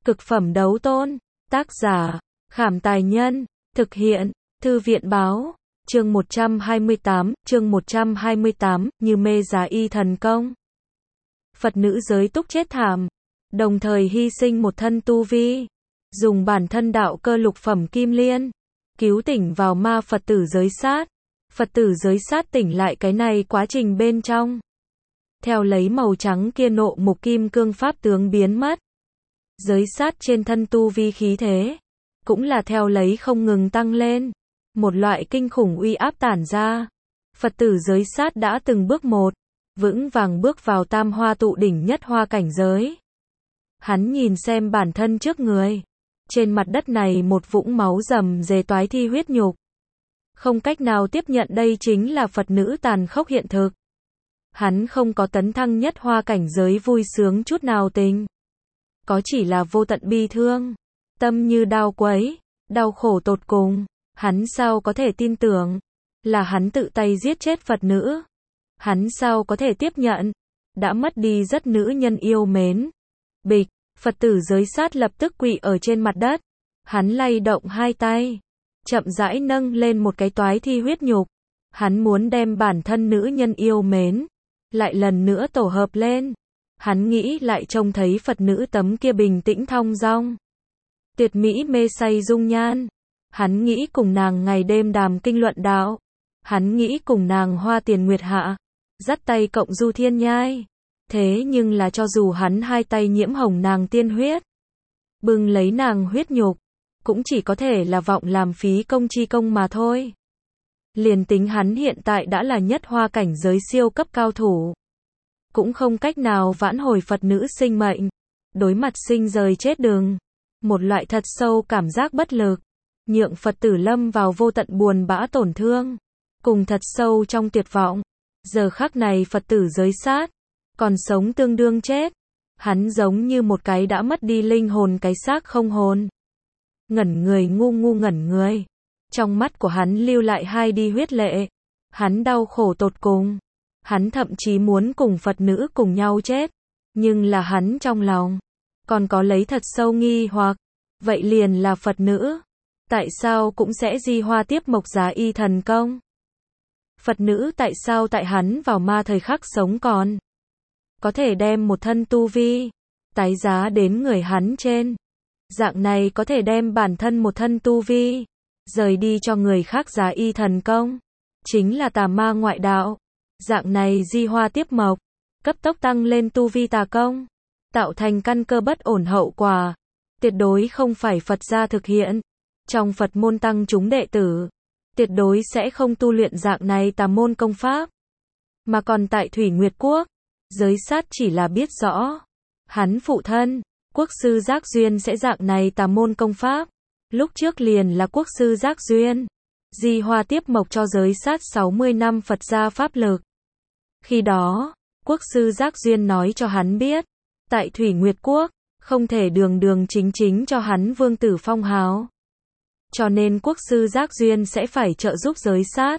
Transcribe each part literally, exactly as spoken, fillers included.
Cực phẩm đấu tôn. Tác giả, Khảm Tài Nhân. Thực hiện, Thư viện Báo. Chương một trăm hai mươi tám, chương một trăm hai mươi tám, như mê giá y thần công. Phật nữ giới túc chết thảm, đồng thời hy sinh một thân tu vi, dùng bản thân đạo cơ lục phẩm kim liên, cứu tỉnh vào ma Phật tử giới sát. Phật tử giới sát tỉnh lại cái này quá trình bên trong. Theo lấy màu trắng kia nộ mục kim cương pháp tướng biến mất. Giới sát trên thân tu vi khí thế, cũng là theo lấy không ngừng tăng lên. Một loại kinh khủng uy áp tản ra. Phật tử giới sát đã từng bước một, vững vàng bước vào tam hoa tụ đỉnh nhất hoa cảnh giới. Hắn nhìn xem bản thân trước người. Trên mặt đất này một vũng máu rầm rề toái thi huyết nhục. Không cách nào tiếp nhận đây chính là Phật nữ tàn khốc hiện thực. Hắn không có tấn thăng nhất hoa cảnh giới vui sướng chút nào tình. Có chỉ là vô tận bi thương. Tâm như đau quấy, đau khổ tột cùng. Hắn sao có thể tin tưởng là hắn tự tay giết chết Phật nữ? Hắn sao có thể tiếp nhận đã mất đi rất nữ nhân yêu mến? Bịch, Phật tử giới sát lập tức quỵ ở trên mặt đất. Hắn lay động hai tay, chậm rãi nâng lên một cái toái thi huyết nhục. Hắn muốn đem bản thân nữ nhân yêu mến lại lần nữa tổ hợp lên. Hắn nghĩ lại trông thấy Phật nữ tấm kia bình tĩnh thong dong, tuyệt mỹ mê say dung nhan. Hắn nghĩ cùng nàng ngày đêm đàm kinh luận đạo. Hắn nghĩ cùng nàng hoa tiền nguyệt hạ, dắt tay cộng du thiên nhai. Thế nhưng là cho dù hắn hai tay nhiễm hồng nàng tiên huyết, bưng lấy nàng huyết nhục, cũng chỉ có thể là vọng làm phí công chi công mà thôi. Liền tính hắn hiện tại đã là nhất hoa cảnh giới siêu cấp cao thủ, cũng không cách nào vãn hồi Phật nữ sinh mệnh. Đối mặt sinh rời chết đường, một loại thật sâu cảm giác bất lực, nhượng Phật tử lâm vào vô tận buồn bã tổn thương, cùng thật sâu trong tuyệt vọng. Giờ khắc này Phật tử giới sát, còn sống tương đương chết. Hắn giống như một cái đã mất đi linh hồn cái xác không hồn. Ngẩn người ngu ngu ngẩn người. Trong mắt của hắn lưu lại hai đi huyết lệ. Hắn đau khổ tột cùng. Hắn thậm chí muốn cùng Phật nữ cùng nhau chết. Nhưng là hắn trong lòng còn có lấy thật sâu nghi hoặc. Vậy liền là Phật nữ, tại sao cũng sẽ di hoa tiếp mộc giá y thần công? Phật nữ tại sao tại hắn vào ma thời khắc sống còn có thể đem một thân tu vi tái giá đến người hắn trên? Dạng này có thể đem bản thân một thân tu vi rời đi cho người khác giá y thần công, chính là tà ma ngoại đạo. Dạng này di hoa tiếp mộc, cấp tốc tăng lên tu vi tà công, tạo thành căn cơ bất ổn hậu quả, tuyệt đối không phải Phật gia thực hiện. Trong Phật môn tăng chúng đệ tử, tuyệt đối sẽ không tu luyện dạng này tà môn công pháp. Mà còn tại Thủy Nguyệt Quốc, giới sát chỉ là biết rõ, hắn phụ thân, quốc sư Giác Duyên sẽ dạng này tà môn công pháp. Lúc trước liền là quốc sư Giác Duyên di hoa tiếp mộc cho giới sát sáu mươi năm Phật gia pháp lực. Khi đó, quốc sư Giác Duyên nói cho hắn biết, tại Thủy Nguyệt Quốc, không thể đường đường chính chính cho hắn vương tử phong hào. Cho nên quốc sư Giác Duyên sẽ phải trợ giúp giới sát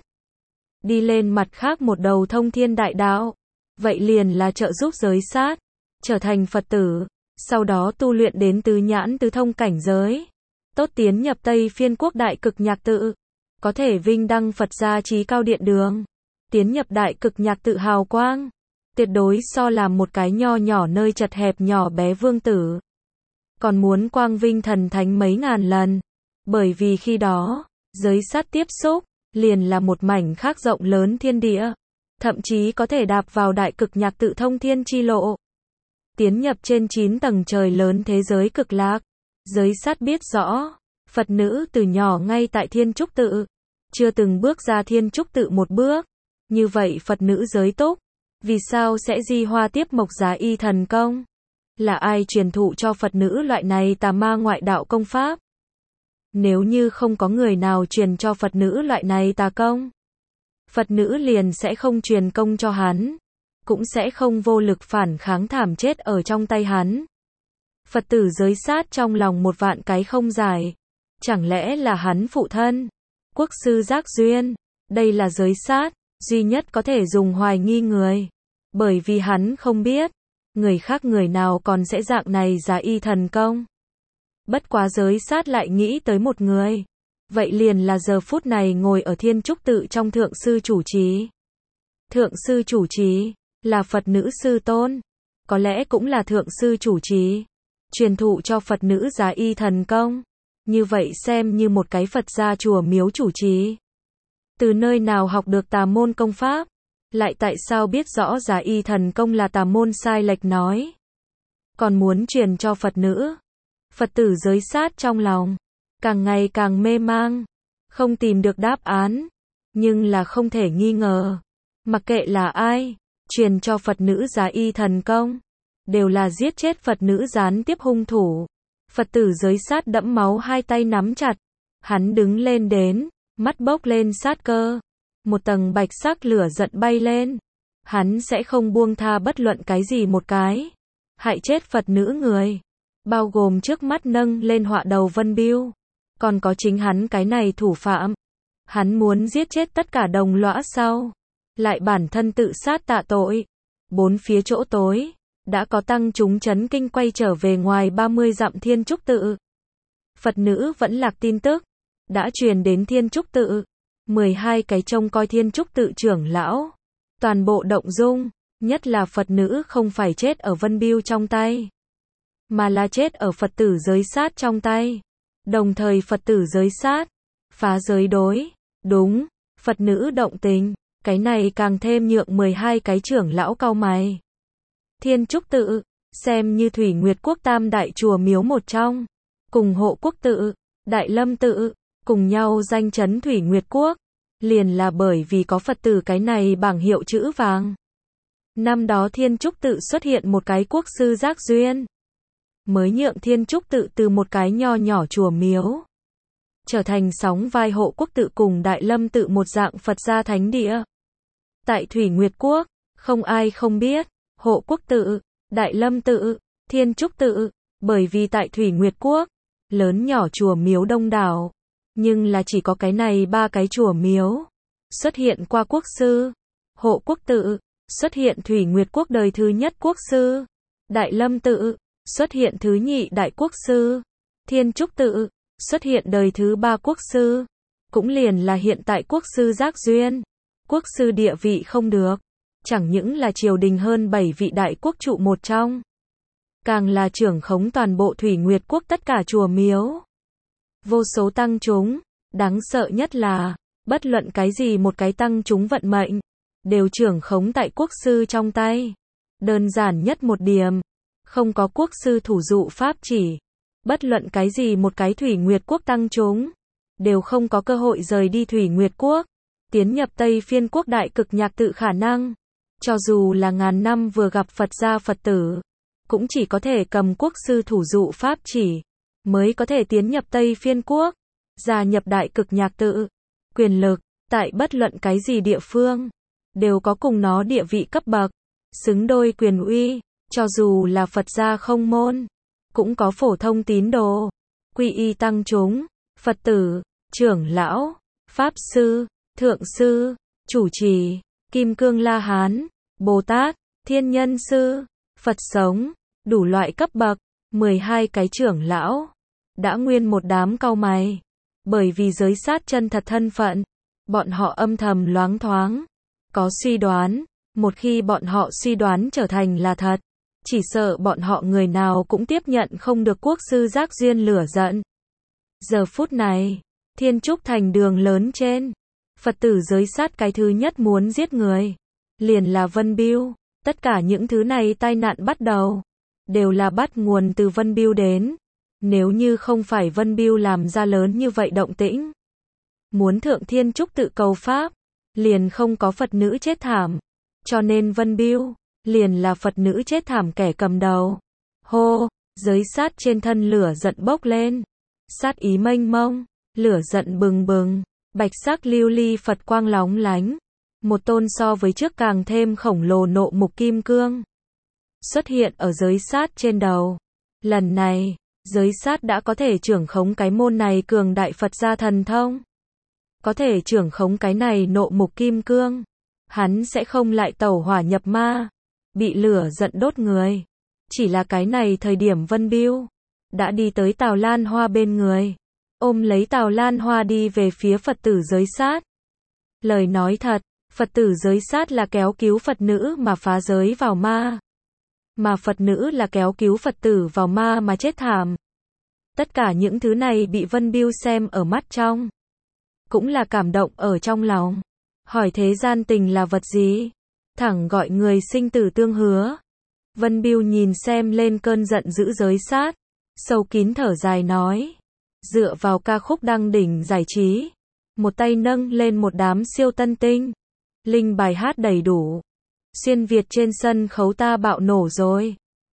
đi lên mặt khác một đầu thông thiên đại đạo. Vậy liền là trợ giúp giới sát trở thành Phật tử, sau đó tu luyện đến tứ nhãn tứ thông cảnh giới, tốt tiến nhập Tây Phiên Quốc đại cực nhạc tự, có thể vinh đăng Phật gia trí cao điện đường, tiến nhập đại cực nhạc tự hào quang, tuyệt đối so làm một cái nho nhỏ nơi chật hẹp nhỏ bé vương tử còn muốn quang vinh thần thánh mấy ngàn lần. Bởi vì khi đó, giới sát tiếp xúc liền là một mảnh khác rộng lớn thiên địa, thậm chí có thể đạp vào đại cực nhạc tự thông thiên chi lộ, tiến nhập trên chín tầng trời lớn thế giới cực lạc. Giới sát biết rõ, Phật nữ từ nhỏ ngay tại Thiên Trúc tự, chưa từng bước ra Thiên Trúc tự một bước. Như vậy Phật nữ giới túc, vì sao sẽ di hoa tiếp mộc giá y thần công? Là ai truyền thụ cho Phật nữ loại này tà ma ngoại đạo công pháp? Nếu như không có người nào truyền cho Phật nữ loại này tà công, Phật nữ liền sẽ không truyền công cho hắn, cũng sẽ không vô lực phản kháng thảm chết ở trong tay hắn. Phật tử giới sát trong lòng một vạn cái không giải. Chẳng lẽ là hắn phụ thân, quốc sư Giác Duyên? Đây là giới sát duy nhất có thể dùng hoài nghi người. Bởi vì hắn không biết, người khác người nào còn sẽ dạng này giá y thần công. Bất quá giới sát lại nghĩ tới một người. Vậy liền là giờ phút này ngồi ở thiên trúc tự trong thượng sư chủ trì. Thượng sư chủ trì, là Phật nữ sư tôn. Có lẽ cũng là thượng sư chủ trì. Truyền thụ cho Phật nữ giá y thần công. Như vậy xem như một cái Phật gia chùa miếu chủ trì. Từ nơi nào học được tà môn công pháp? Lại tại sao biết rõ giá y thần công là tà môn sai lệch nói? Còn muốn truyền cho Phật nữ. Phật tử giới sát trong lòng. Càng ngày càng mê mang. Không tìm được đáp án. Nhưng là không thể nghi ngờ. Mặc kệ là ai, truyền cho Phật nữ giá y thần công. Đều là giết chết Phật nữ gián tiếp hung thủ. Phật tử giới sát đẫm máu hai tay nắm chặt. Hắn đứng lên đến, mắt bốc lên sát cơ. Một tầng bạch sắc lửa giận bay lên. Hắn sẽ không buông tha bất luận cái gì một cái. Hại chết Phật nữ người. Bao gồm trước mắt nâng lên họa đầu Vân Biêu. Còn có chính hắn cái này thủ phạm. Hắn muốn giết chết tất cả đồng lõa sau. Lại bản thân tự sát tạ tội. Bốn phía chỗ tối. Đã có tăng chúng chấn kinh quay trở về ngoài ba mươi dặm thiên trúc tự. Phật nữ vẫn lạc tin tức. Đã truyền đến thiên trúc tự. mười hai cái trông coi thiên trúc tự trưởng lão. Toàn bộ động dung. Nhất là Phật nữ không phải chết ở Vân Biêu trong tay. Mà là chết ở Phật tử giới sát trong tay. Đồng thời Phật tử giới sát. Phá giới đối. Đúng. Phật nữ động tình. Cái này càng thêm nhượng mười hai cái trưởng lão cau mày. Thiên trúc tự. Xem như Thủy Nguyệt Quốc tam đại chùa miếu một trong. Cùng Hộ Quốc tự. Đại Lâm tự. Cùng nhau danh chấn Thủy Nguyệt Quốc. Liền là bởi vì có Phật tử cái này bảng hiệu chữ vàng. Năm đó thiên trúc tự xuất hiện một cái quốc sư giác duyên. Mới nhượng thiên trúc tự từ một cái nho nhỏ chùa miếu. Trở thành sóng vai Hộ Quốc tự cùng Đại Lâm tự một dạng Phật gia thánh địa. Tại Thủy Nguyệt Quốc, không ai không biết. Hộ Quốc tự, Đại Lâm tự, Thiên Trúc tự. Bởi vì tại Thủy Nguyệt Quốc, lớn nhỏ chùa miếu đông đảo. Nhưng là chỉ có cái này ba cái chùa miếu. Xuất hiện qua quốc sư. Hộ Quốc tự. Xuất hiện Thủy Nguyệt Quốc đời thứ nhất quốc sư. Đại Lâm tự. Xuất hiện thứ nhị đại quốc sư. Thiên Trúc tự. Xuất hiện đời thứ ba quốc sư. Cũng liền là hiện tại quốc sư giác duyên. Quốc sư địa vị không được. Chẳng những là triều đình hơn bảy vị đại quốc trụ một trong. Càng là trưởng khống toàn bộ Thủy Nguyệt Quốc tất cả chùa miếu. Vô số tăng chúng. Đáng sợ nhất là, bất luận cái gì một cái tăng chúng vận mệnh. Đều trưởng khống tại quốc sư trong tay. Đơn giản nhất một điểm. Không có quốc sư thủ dụ pháp chỉ. Bất luận cái gì một cái Thủy Nguyệt Quốc tăng chúng. Đều không có cơ hội rời đi Thủy Nguyệt Quốc. Tiến nhập Tây Phiên Quốc đại cực nhạc tự khả năng. Cho dù là ngàn năm vừa gặp Phật gia Phật tử. Cũng chỉ có thể cầm quốc sư thủ dụ pháp chỉ. Mới có thể tiến nhập Tây Phiên Quốc. Gia nhập đại cực nhạc tự. Quyền lực, tại bất luận cái gì địa phương. Đều có cùng nó địa vị cấp bậc. Xứng đôi quyền uy. Cho dù là Phật gia không môn. Cũng có phổ thông tín đồ. Quy y tăng chúng. Phật tử, trưởng lão, pháp sư, thượng sư, chủ trì, kim cương la hán, Bồ Tát, thiên nhân sư, Phật sống, đủ loại cấp bậc, mười hai cái trưởng lão. Đã nguyên một đám cau mày. Bởi vì giới sát chân thật thân phận. Bọn họ âm thầm loáng thoáng. Có suy đoán. Một khi bọn họ suy đoán trở thành là thật. Chỉ sợ bọn họ người nào cũng tiếp nhận không được quốc sư giác duyên lửa giận. Giờ phút này, Thiên Trúc thành đường lớn trên. Phật tử giới sát cái thứ nhất muốn giết người. Liền là Vân Biêu. Tất cả những thứ này tai nạn bắt đầu. Đều là bắt nguồn từ Vân Biêu đến. Nếu như không phải Vân Biêu làm ra lớn như vậy động tĩnh. Muốn thượng Thiên Trúc tự cầu pháp. Liền không có Phật nữ chết thảm. Cho nên Vân Biêu. Liền là Phật nữ chết thảm kẻ cầm đầu. Hô, giới sát trên thân lửa giận bốc lên. Sát ý mênh mông, lửa giận bừng bừng, bạch sắc lưu ly Phật quang lóng lánh. Một tôn so với trước càng thêm khổng lồ nộ mục kim cương. Xuất hiện ở giới sát trên đầu. Lần này, giới sát đã có thể trưởng khống cái môn này cường đại Phật gia thần thông. Có thể trưởng khống cái này nộ mục kim cương. Hắn sẽ không lại tẩu hỏa nhập ma. Bị lửa giận đốt người. Chỉ là cái này thời điểm Vân Biêu. đã đi tới Tào Lan Hoa bên người, ôm lấy Tào Lan Hoa đi về phía Phật tử giới sát. Lời nói thật, Phật tử giới sát là kéo cứu Phật nữ mà phá giới vào ma. Mà Phật nữ là kéo cứu Phật tử vào ma mà chết thảm. Tất cả những thứ này bị Vân Bưu xem ở mắt trong. Cũng là cảm động ở trong lòng. Hỏi thế gian tình là vật gì? Thẳng gọi người sinh tử tương hứa. Vân Bưu nhìn xem lên cơn giận dữ giới sát. Sâu kín thở dài nói. Dựa vào ca khúc đăng đỉnh giải trí. Một tay nâng lên một đám siêu tân tinh. Linh bài hát đầy đủ. Xuyên Việt trên sân khấu ta bạo nổ rồi.